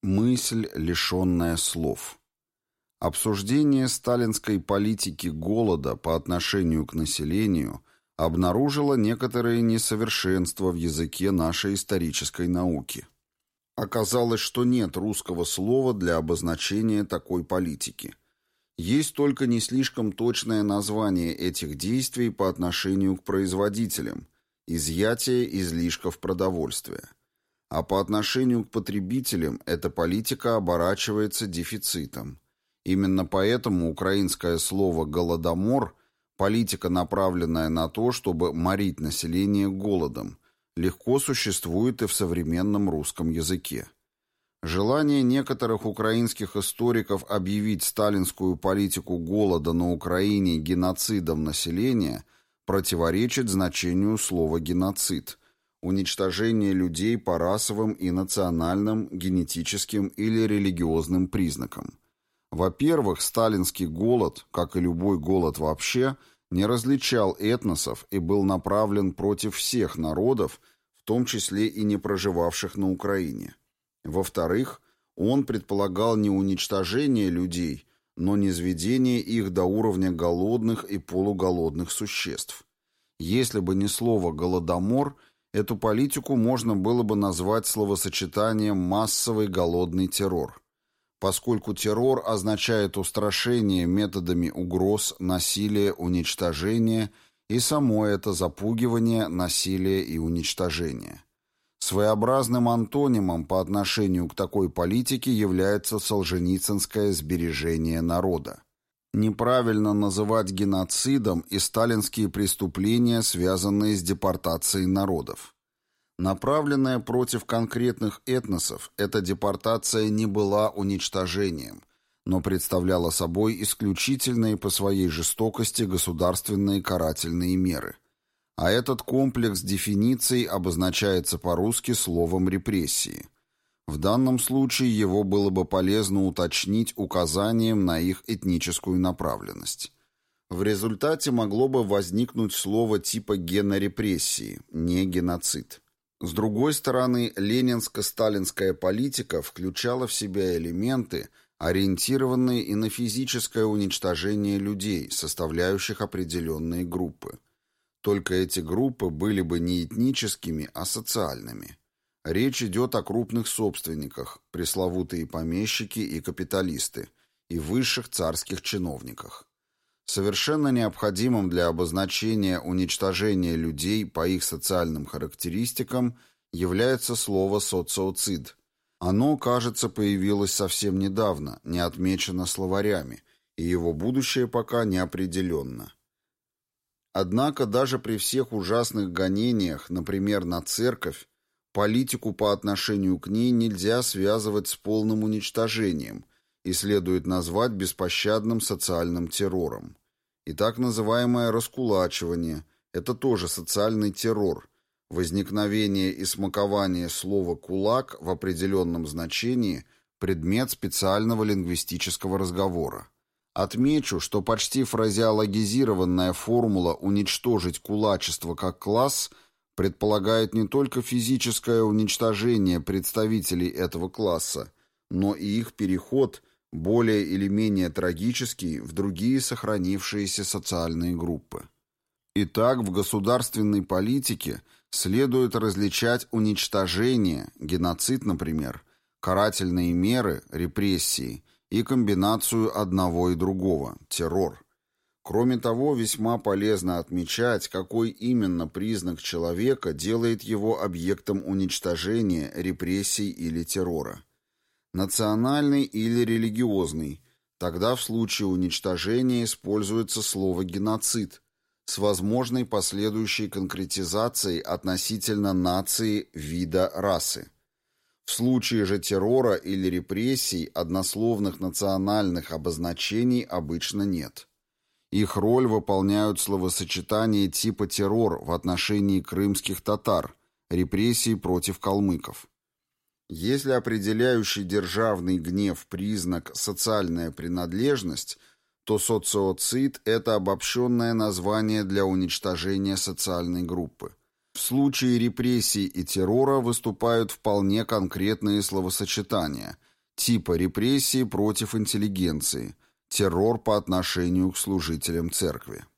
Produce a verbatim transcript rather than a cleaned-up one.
Мысль, лишенная слов. Обсуждение сталинской политики голода по отношению к населению обнаружило некоторые несовершенства в языке нашей исторической науки. Оказалось, что нет русского слова для обозначения такой политики. Есть только не слишком точное название этих действий по отношению к производителям – изъятие излишков продовольствия. А по отношению к потребителям эта политика оборачивается дефицитом. Именно поэтому украинское слово «голодомор» – политика, направленная на то, чтобы морить население голодом, легко существует и в современном русском языке. Желание некоторых украинских историков объявить сталинскую политику голода на Украине геноцидом населения противоречит значению слова «геноцид», уничтожение людей по расовым и национальным, генетическим или религиозным признакам. Во-первых, сталинский голод, как и любой голод вообще, не различал этносов и был направлен против всех народов, в том числе и не проживавших на Украине. Во-вторых, он предполагал не уничтожение людей, но низведение их до уровня голодных и полуголодных существ. Если бы не слово «голодомор», эту политику можно было бы назвать словосочетанием «массовый голодный террор», поскольку террор означает устрашение методами угроз, насилия, уничтожения и само это запугивание, насилие и уничтожение. Своеобразным антонимом по отношению к такой политике является солженицынское сбережение народа. Неправильно называть геноцидом и сталинские преступления, связанные с депортацией народов. Направленная против конкретных этносов, эта депортация не была уничтожением, но представляла собой исключительные по своей жестокости государственные карательные меры. А этот комплекс дефиниций обозначается по-русски словом «репрессии». В данном случае его было бы полезно уточнить указанием на их этническую направленность. В результате могло бы возникнуть слово типа генорепрессии, не геноцид. С другой стороны, ленинско-сталинская политика включала в себя элементы, ориентированные и на физическое уничтожение людей, составляющих определенные группы. Только эти группы были бы не этническими, а социальными. Речь идет о крупных собственниках, пресловутые помещики и капиталисты, и высших царских чиновниках. Совершенно необходимым для обозначения уничтожения людей по их социальным характеристикам является слово «социоцид». Оно, кажется, появилось совсем недавно, не отмечено словарями, и его будущее пока не определенно. Однако даже при всех ужасных гонениях, например, на церковь, политику по отношению к ней нельзя связывать с полным уничтожением и следует назвать беспощадным социальным террором. И так называемое раскулачивание – это тоже социальный террор, возникновение и смакование слова «кулак» в определенном значении – предмет специального лингвистического разговора. Отмечу, что почти фразеологизированная формула «уничтожить кулачество как класс» предполагает не только физическое уничтожение представителей этого класса, но и их переход, более или менее трагический, в другие сохранившиеся социальные группы. Итак, в государственной политике следует различать уничтожение, геноцид, например, карательные меры, репрессии и комбинацию одного и другого, террор. Кроме того, весьма полезно отмечать, какой именно признак человека делает его объектом уничтожения, репрессий или террора. Национальный или религиозный. Тогда в случае уничтожения используется слово «геноцид» с возможной последующей конкретизацией относительно нации, вида, расы. В случае же террора или репрессий однословных национальных обозначений обычно нет. Их роль выполняют словосочетания типа террор в отношении крымских татар, репрессии против калмыков. Если определяющий державный гнев признак «социальная принадлежность», то социоцид – это обобщенное название для уничтожения социальной группы. В случае репрессий и террора выступают вполне конкретные словосочетания, типа репрессии против интеллигенции, террор по отношению к служителям церкви.